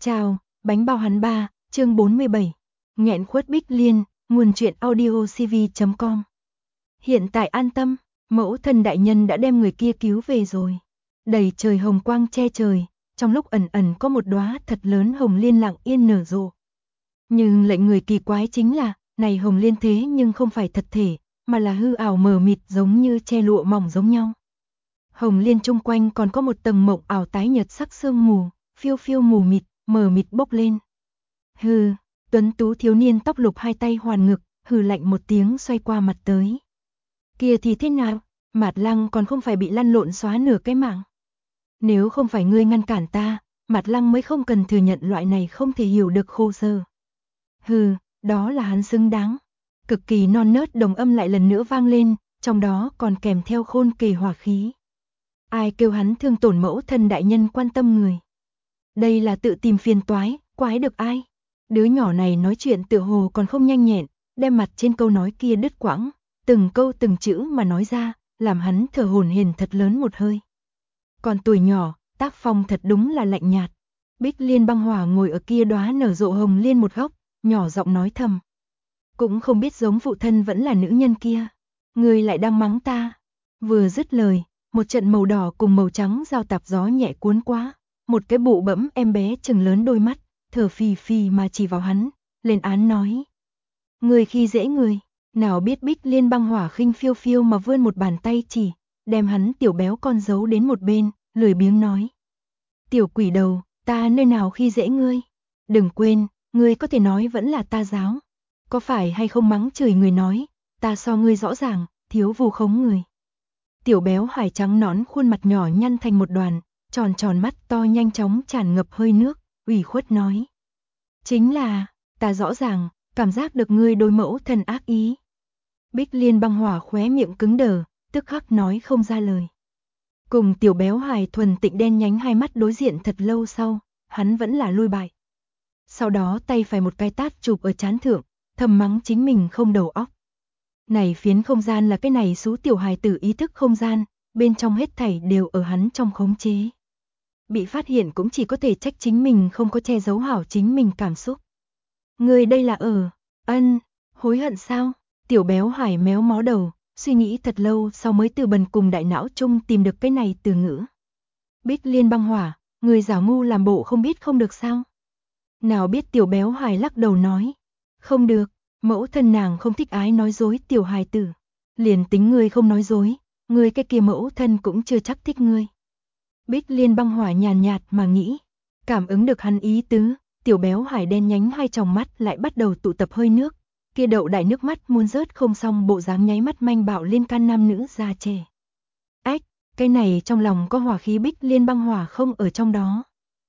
Chào, bánh bao hắn ba, chương 47. Nghẹn khuất Bích Liên, nguồn truyện audio cv.com. Hiện tại an tâm, mẫu thân đại nhân đã đem người kia cứu về rồi. Đầy trời hồng quang che trời, trong lúc ẩn ẩn có một đóa thật lớn hồng liên lặng yên nở rộ. Nhưng lệnh người kỳ quái chính là, này hồng liên thế nhưng không phải thật thể, mà là hư ảo mờ mịt giống như che lụa mỏng giống nhau. Hồng liên chung quanh còn có một tầng mộng ảo tái nhợt sắc sương mù, phiêu phiêu mù mịt, mờ mịt bốc lên. Hừ, tuấn tú thiếu niên tóc lục hai tay hoàn ngực, hừ lạnh một tiếng xoay qua mặt tới. Kia thì thế nào, Mạt Lăng còn không phải bị lăn lộn xóa nửa cái mạng. Nếu không phải ngươi ngăn cản ta, Mạt Lăng mới không cần thừa nhận loại này không thể hiểu được khô sơ. Hừ, đó là hắn xứng đáng. Cực kỳ non nớt đồng âm lại lần nữa vang lên, trong đó còn kèm theo khôn kề hỏa khí. Ai kêu hắn thương tổn mẫu thân đại nhân quan tâm người. Đây là tự tìm phiền toái, quái được ai. Đứa nhỏ này nói chuyện tựa hồ còn không nhanh nhẹn, đem mặt trên câu nói kia đứt quãng, từng câu từng chữ mà nói ra, làm hắn thở hổn hển thật lớn một hơi. Còn tuổi nhỏ, tác phong thật đúng là lạnh nhạt. Bích Liên băng hỏa ngồi ở kia đóa nở rộ hồng liên một góc, nhỏ giọng nói thầm. Cũng không biết giống phụ thân vẫn là nữ nhân kia. Người lại đang mắng ta. Vừa dứt lời, một trận màu đỏ cùng màu trắng giao tạp gió nhẹ cuốn qua. Một cái bụ bẫm em bé trừng lớn đôi mắt, thở phì phì mà chỉ vào hắn, lên án nói. Người khi dễ người, nào biết Bích Liên băng hỏa khinh phiêu phiêu mà vươn một bàn tay chỉ, đem hắn tiểu béo con giấu đến một bên, lười biếng nói. Tiểu quỷ đầu, ta nơi nào khi dễ ngươi? Đừng quên, ngươi có thể nói vẫn là ta giáo. Có phải hay không mắng chửi người nói, ta so ngươi rõ ràng, thiếu vu khống người. Tiểu béo hải trắng nõn khuôn mặt nhỏ nhăn thành một đoàn, tròn tròn mắt to nhanh chóng tràn ngập hơi nước, ủy khuất nói. Chính là, ta rõ ràng, cảm giác được ngươi đối mẫu thân ác ý. Bích Liên băng hỏa khóe miệng cứng đờ, tức khắc nói không ra lời. Cùng tiểu béo hài thuần tịnh đen nhánh hai mắt đối diện thật lâu sau, hắn vẫn là lui bại. Sau đó tay phải một cái tát chụp ở trán thượng, thầm mắng chính mình không đầu óc. Này phiến không gian là cái này số tiểu hài tử ý thức không gian, bên trong hết thảy đều ở hắn trong khống chế. Bị phát hiện cũng chỉ có thể trách chính mình không có che giấu hảo chính mình cảm xúc. Người đây là hối hận sao? Tiểu béo hải méo mó đầu, suy nghĩ thật lâu sau mới từ bần cùng đại não chung tìm được cái này từ ngữ. Bích Liên băng hỏa, người giả ngu làm bộ không biết không được sao? Nào biết tiểu béo hải lắc đầu nói. Không được, mẫu thân nàng không thích ái nói dối tiểu hài tử. Liền tính ngươi không nói dối, ngươi cái kia mẫu thân cũng chưa chắc thích ngươi. Bích Liên băng hỏa nhàn nhạt mà nghĩ. Cảm ứng được hắn ý tứ, tiểu béo hải đen nhánh hai tròng mắt lại bắt đầu tụ tập hơi nước. Kia đậu đại nước mắt muốn rớt không xong bộ dáng nháy mắt manh bạo lên can nam nữ già trẻ. Ách, cái này trong lòng có hỏa khí Bích Liên băng hỏa không ở trong đó.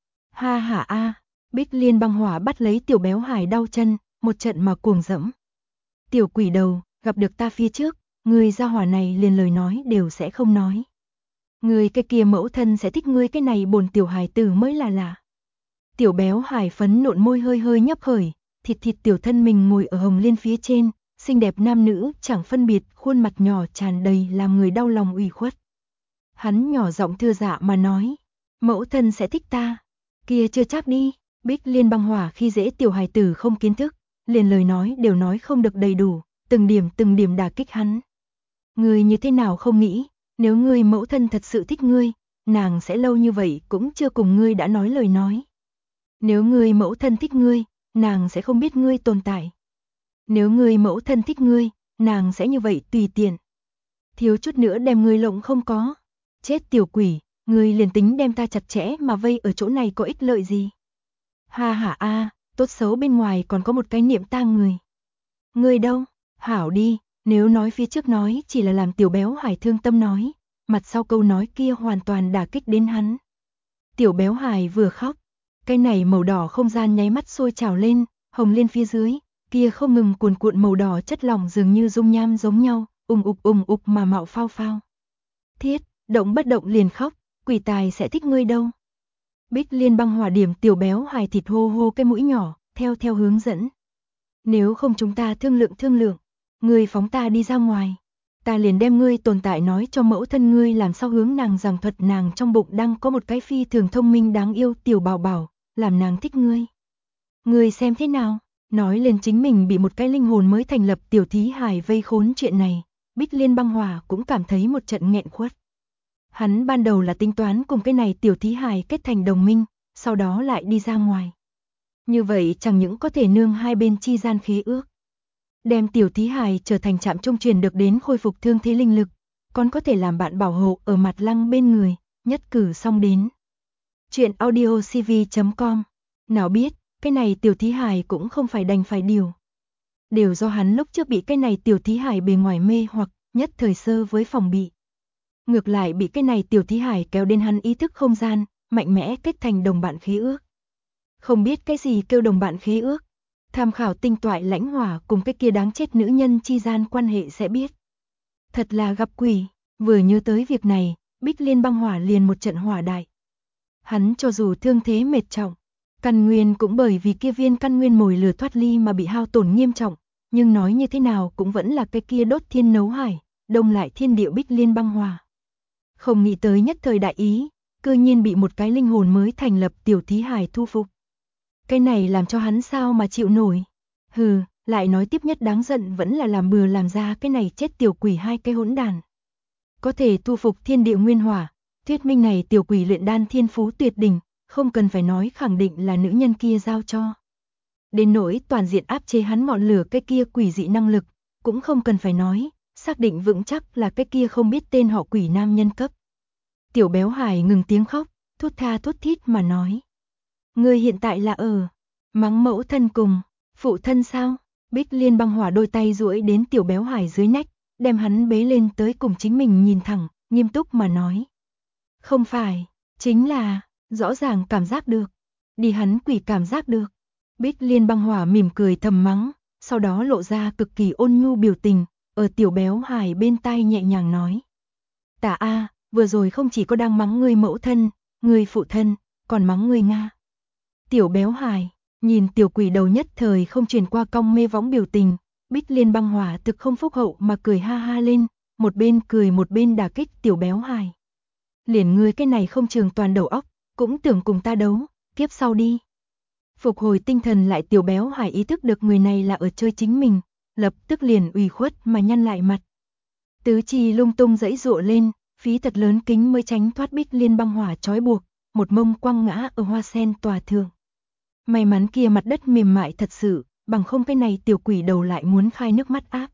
Ha ha a, Bích Liên băng hỏa bắt lấy tiểu béo hải đau chân, một trận mà cuồng dẫm. Tiểu quỷ đầu, gặp được ta phía trước, người gia hỏa này liền lời nói đều sẽ không nói. Người cái kia mẫu thân sẽ thích ngươi cái này bồn tiểu hài tử mới là lạ. Tiểu béo hải phấn nộn môi hơi hơi nhấp khởi, thịt thịt tiểu thân mình ngồi ở hồng liên phía trên, xinh đẹp nam nữ chẳng phân biệt, khuôn mặt nhỏ tràn đầy làm người đau lòng ủy khuất. Hắn nhỏ giọng thưa dạ mà nói, mẫu thân sẽ thích ta, kia chưa chắc đi. Bích Liên băng hỏa khi dễ tiểu hài tử không kiến thức, liền lời nói đều nói không được đầy đủ, từng điểm đả kích hắn. Ngươi như thế nào không nghĩ, nếu ngươi mẫu thân thật sự thích ngươi, nàng sẽ lâu như vậy cũng chưa cùng ngươi đã nói lời nói. Nếu ngươi mẫu thân thích ngươi, nàng sẽ không biết ngươi tồn tại. Nếu ngươi mẫu thân thích ngươi, nàng sẽ như vậy tùy tiện. Thiếu chút nữa đem ngươi lộng không có. Chết tiểu quỷ, ngươi liền tính đem ta chặt chẽ mà vây ở chỗ này có ích lợi gì? Ha ha a, tốt xấu bên ngoài còn có một cái niệm tang người. Ngươi đâu? Hảo đi, nếu nói phía trước nói chỉ là làm tiểu béo hải thương tâm nói, mặt sau câu nói kia hoàn toàn đả kích đến hắn. Tiểu béo hải vừa khóc, cái này màu đỏ không gian nháy mắt sôi trào lên, hồng liên phía dưới, kia không ngừng cuồn cuộn màu đỏ chất lỏng dường như dung nham giống nhau, ùng ục mà mạo phao phao. Thiết, động bất động liền khóc, quỷ tài sẽ thích ngươi đâu. Bích Liên băng hỏa điểm tiểu béo hài thịt hô hô cái mũi nhỏ, theo hướng dẫn. Nếu không chúng ta thương lượng, ngươi phóng ta đi ra ngoài. Ta liền đem ngươi tồn tại nói cho mẫu thân ngươi làm sao hướng nàng giảng thuật nàng trong bụng đang có một cái phi thường thông minh đáng yêu tiểu bảo bảo, làm nàng thích ngươi. Ngươi xem thế nào? Nói lên chính mình bị một cái linh hồn mới thành lập tiểu thí hài vây khốn chuyện này, Bích Liên Băng Hỏa cũng cảm thấy một trận nghẹn khuất. Hắn ban đầu là tính toán cùng cái này tiểu thí hài kết thành đồng minh, sau đó lại đi ra ngoài. Như vậy chẳng những có thể nương hai bên chi gian khí ước, đem tiểu thí hài trở thành trạm trung truyền được đến khôi phục thương thế linh lực, còn có thể làm bạn bảo hộ ở Mạt Lăng bên người, nhất cử xong đến. Chuyện audiocv.com. Nào biết, cái này tiểu thí hài cũng không phải đành phải điều. Đều do hắn lúc trước bị cái này tiểu thí hài bề ngoài mê hoặc, nhất thời sơ với phòng bị. Ngược lại bị cái này tiểu thí hài kéo đến hắn ý thức không gian, mạnh mẽ kết thành đồng bạn khí ước. Không biết cái gì kêu đồng bạn khí ước, tham khảo tinh toại Lãnh Hỏa cùng cái kia đáng chết nữ nhân chi gian quan hệ sẽ biết. Thật là gặp quỷ, vừa nhớ tới việc này, Bích Liên Băng Hỏa liền một trận hỏa đại. Hắn cho dù thương thế mệt trọng, căn nguyên cũng bởi vì kia viên căn nguyên mồi lửa thoát ly mà bị hao tổn nghiêm trọng, nhưng nói như thế nào cũng vẫn là cái kia đốt thiên nấu hải, đông lại thiên địa Bích Liên Băng Hỏa. Không nghĩ tới nhất thời đại ý, cư nhiên bị một cái linh hồn mới thành lập tiểu thí hài thu phục. Cái này làm cho hắn sao mà chịu nổi. Hừ, lại nói tiếp nhất đáng giận vẫn là làm bừa làm ra cái này chết tiểu quỷ hai cái hỗn đàn. Có thể thu phục thiên địa nguyên hỏa, thuyết minh này tiểu quỷ luyện đan thiên phú tuyệt đỉnh, không cần phải nói khẳng định là nữ nhân kia giao cho. Đến nỗi toàn diện áp chế hắn ngọn lửa cái kia quỷ dị năng lực, cũng không cần phải nói, xác định vững chắc là cái kia không biết tên họ quỷ nam nhân cấp. Tiểu béo Hải ngừng tiếng khóc, thút tha thút thít mà nói. Ngươi hiện tại là mắng mẫu thân cùng, phụ thân sao? Bích Liên Băng Hỏa đôi tay duỗi đến tiểu béo Hải dưới nách, đem hắn bế lên tới cùng chính mình nhìn thẳng, nghiêm túc mà nói. Không phải, chính là, rõ ràng cảm giác được, đi hắn quỷ cảm giác được. Bích Liên Băng Hỏa mỉm cười thầm mắng, sau đó lộ ra cực kỳ ôn nhu biểu tình, ở tiểu béo Hải bên tai nhẹ nhàng nói. Tả A, vừa rồi không chỉ có đang mắng ngươi mẫu thân, ngươi phụ thân, còn mắng ngươi Nga. Tiểu béo Hải, nhìn tiểu quỷ đầu nhất thời không truyền qua cong mê võng biểu tình, Bích Liên Băng Hỏa thực không phúc hậu mà cười ha ha lên, một bên cười một bên đả kích tiểu béo Hải. Liền ngươi cái này không trường toàn đầu óc, cũng tưởng cùng ta đấu, kiếp sau đi. Phục hồi tinh thần lại tiểu béo Hải ý thức được người này là ở chơi chính mình, lập tức liền ủy khuất mà nhăn lại mặt. Tứ chi lung tung giãy giụa lên, phí thật lớn kính mới tránh thoát Bích Liên Băng Hỏa trói buộc, một mông quăng ngã ở hoa sen tòa thượng. May mắn kia mặt đất mềm mại thật sự, bằng không cái này tiểu quỷ đầu lại muốn khai nước mắt áp.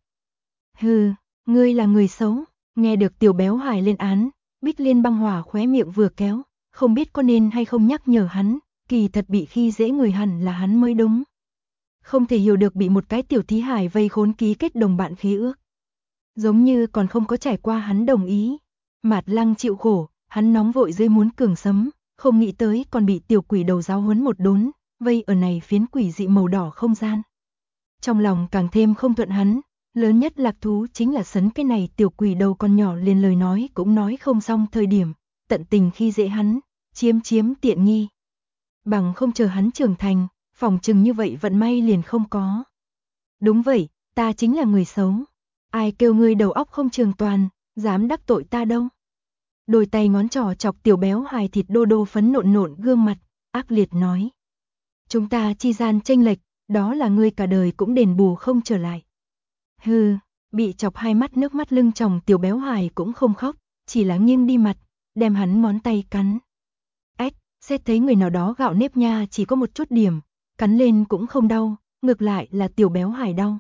Hừ, ngươi là người xấu, nghe được tiểu béo Hải lên án, Bích Liên Băng Hỏa khóe miệng vừa kéo, không biết có nên hay không nhắc nhở hắn, kỳ thật bị khi dễ người hẳn là hắn mới đúng. Không thể hiểu được bị một cái tiểu thí hài vây khốn ký kết đồng bạn khí ước. Giống như còn không có trải qua hắn đồng ý. Mạt Lăng chịu khổ, hắn nóng vội dưới muốn cường sấm, không nghĩ tới còn bị tiểu quỷ đầu giáo huấn một đốn, vây ở này phiến quỷ dị màu đỏ không gian. Trong lòng càng thêm không thuận hắn, lớn nhất lạc thú chính là sấn cái này tiểu quỷ đầu con nhỏ liền lời nói cũng nói không xong thời điểm, tận tình khi dễ hắn, chiếm tiện nghi. Bằng không chờ hắn trưởng thành, phòng chừng như vậy vận may liền không có. Đúng vậy, ta chính là người xấu. Ai kêu ngươi đầu óc không trường toàn, dám đắc tội ta đâu. Đôi tay ngón trỏ chọc tiểu béo Hài thịt đô đô phấn nộn nộn gương mặt, ác liệt nói. Chúng ta chi gian chênh lệch, đó là ngươi cả đời cũng đền bù không trở lại. Hừ, bị chọc hai mắt nước mắt lưng tròng tiểu béo Hài cũng không khóc, chỉ là nghiêng đi mặt, đem hắn ngón tay cắn. Ếch, xét thấy người nào đó gạo nếp nha chỉ có một chút điểm, cắn lên cũng không đau, ngược lại là tiểu béo Hài đau.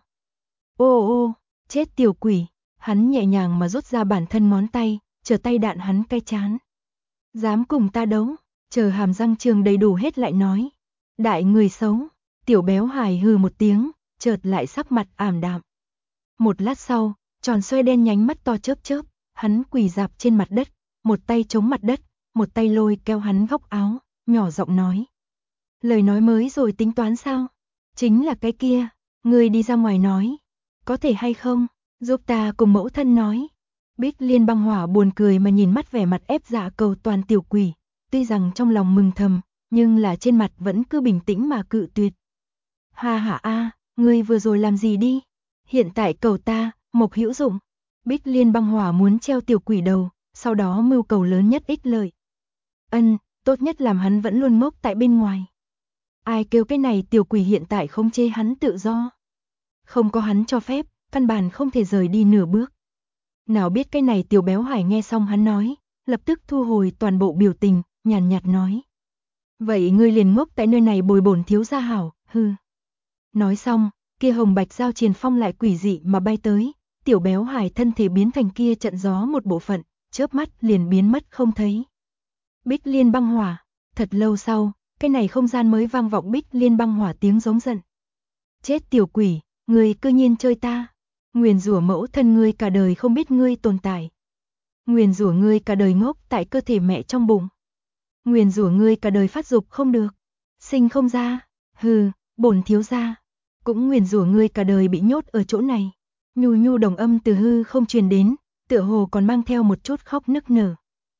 Ô, chết tiểu quỷ, hắn nhẹ nhàng mà rút ra bản thân ngón tay, chờ tay đạn hắn cay chán. Dám cùng ta đấu, chờ hàm răng trường đầy đủ hết lại nói. Đại người xấu, tiểu béo Hài hừ một tiếng, chợt lại sắc mặt ảm đạm. Một lát sau, tròn xoe đen nhánh mắt to chớp chớp, hắn quỳ rạp trên mặt đất, một tay chống mặt đất, một tay lôi kéo hắn góc áo, nhỏ giọng nói. Lời nói mới rồi tính toán sao? Chính là cái kia, ngươi đi ra ngoài nói. Có thể hay không, giúp ta cùng mẫu thân nói. Bích Liên Băng Hỏa buồn cười mà nhìn mắt vẻ mặt ép dạ cầu toàn tiểu quỷ, tuy rằng trong lòng mừng thầm, nhưng là trên mặt vẫn cứ bình tĩnh mà cự tuyệt. Ha ha a, ngươi vừa rồi làm gì đi? Hiện tại cầu ta, Mộc hữu dụng. Bích Liên Băng Hỏa muốn treo tiểu quỷ đầu, sau đó mưu cầu lớn nhất ích lợi. Tốt nhất làm hắn vẫn luôn ngốc tại bên ngoài. Ai kêu cái này tiểu quỷ hiện tại khống chế hắn tự do. Không có hắn cho phép, căn bản không thể rời đi nửa bước. Nào biết cái này tiểu béo hải nghe xong hắn nói, lập tức thu hồi toàn bộ biểu tình, nhàn nhạt nói. Vậy ngươi liền ngốc tại nơi này bồi bổn thiếu gia hảo, hừ. Nói xong, kia hồng bạch giao triền phong lại quỷ dị mà bay tới, tiểu béo hải thân thể biến thành kia trận gió một bộ phận, chớp mắt liền biến mất không thấy. Bích liên băng hỏa, thật lâu sau, cái này không gian mới vang vọng bích liên băng hỏa tiếng giống giận. Chết tiểu quỷ, ngươi cư nhiên chơi ta. Nguyền rủa mẫu thân ngươi cả đời không biết ngươi tồn tại. Nguyền rủa ngươi cả đời ngốc tại cơ thể mẹ trong bụng. Nguyền rủa ngươi cả đời phát dục không được, sinh không ra, hừ, bổn thiếu gia. Cũng nguyền rủa ngươi cả đời bị nhốt ở chỗ này. Nhu nhu đồng âm từ hư không truyền đến, tựa hồ còn mang theo một chút khóc nức nở.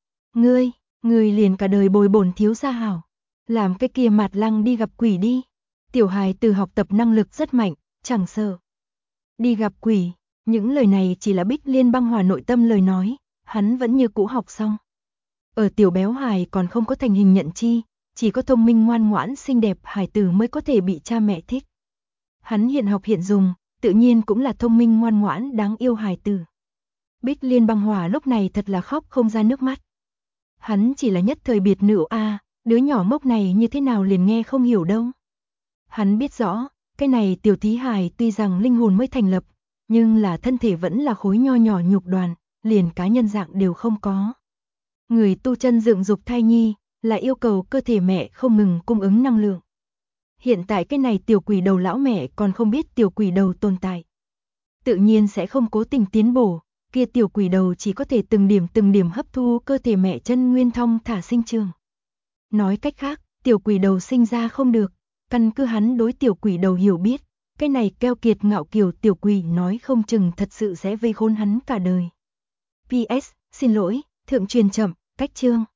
Ngươi liền cả đời bồi bổn thiếu gia hảo. Làm cái kia mạt lăng đi gặp quỷ đi. Tiểu hài từ học tập năng lực rất mạnh, chẳng sợ. Đi gặp quỷ, những lời này chỉ là Bích Liên băng hỏa nội tâm lời nói, hắn vẫn như cũ học xong. Ở tiểu béo hài còn không có thành hình nhận chi, chỉ có thông minh ngoan ngoãn xinh đẹp hài tử mới có thể bị cha mẹ thích. Hắn hiện học hiện dùng, tự nhiên cũng là thông minh ngoan ngoãn đáng yêu hài tử. Bích Liên băng hỏa lúc này thật là khóc không ra nước mắt. Hắn chỉ là nhất thời biệt nữ a, đứa nhỏ ngốc này như thế nào liền nghe không hiểu đâu. Hắn biết rõ, cái này tiểu thí hài tuy rằng linh hồn mới thành lập, nhưng là thân thể vẫn là khối nho nhỏ nhục đoàn, liền cá nhân dạng đều không có. Người tu chân dựng dục thai nhi, là yêu cầu cơ thể mẹ không ngừng cung ứng năng lượng. Hiện tại cái này tiểu quỷ đầu lão mẹ còn không biết tiểu quỷ đầu tồn tại. Tự nhiên sẽ không cố tình tiến bổ, kia tiểu quỷ đầu chỉ có thể từng điểm hấp thu cơ thể mẹ chân nguyên thông thả sinh trường. Nói cách khác, tiểu quỷ đầu sinh ra không được, căn cứ hắn đối tiểu quỷ đầu hiểu biết, cái này keo kiệt ngạo kiều tiểu quỷ nói không chừng thật sự sẽ vây khốn hắn cả đời. PS, xin lỗi, thượng truyền chậm, cách chương.